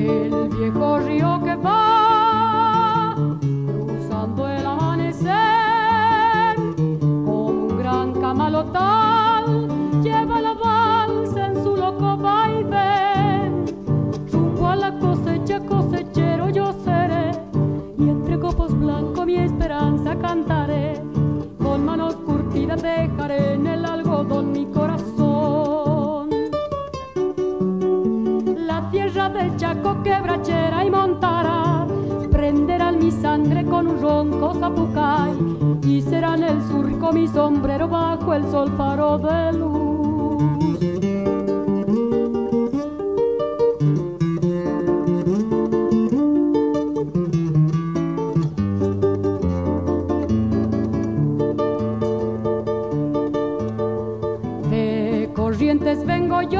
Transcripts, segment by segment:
el viejo río que va cruzando el amanecer, como un gran camalotal lleva la balsa en su loco vaivén. Rumbo a la cosecha, cosechero yo seré, y entre copos blancos mi esperanza cantaré. Con manos curtidas dejaré en el algodón mi corazón. La tierra del Chaco, quebrachera y montará, prenderán mi sangre con un ronco zapucay, y será en el surco mi sombrero bajo el sol faro de luz. De Corrientes vengo yo,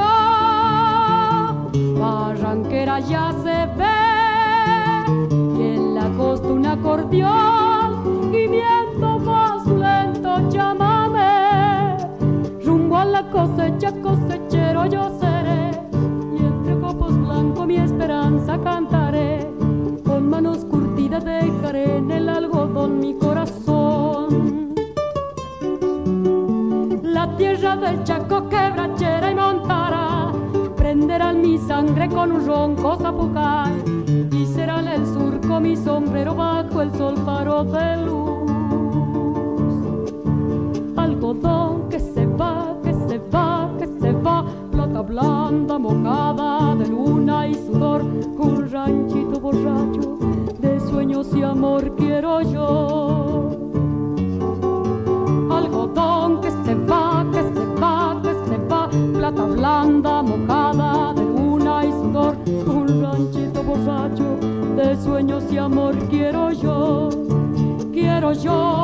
Barranquera ya se ve, y en la costa un acordeón y viento más lento llámame. Rumbo a la cosecha, cosechero yo seré, y entre copos blancos mi esperanza cantaré. Con manos curtidas dejaré en el algodón mi corazón. La tierra del Chaco, quebrachera y montará, prenderán mi sangre con un ronco zapucay, y será en el surco mi sombrero bajo el sol faro de luz. Algodón que se va, que se va, que se va, plata blanda mojada de luna y sudor, un ranchito borracho de sueños y amor quiero yo. Algodón que se va, que se va, que se va, plata blanda mojada de luna y sudor, un ranchito borracho de sueños y amor quiero yo, quiero yo.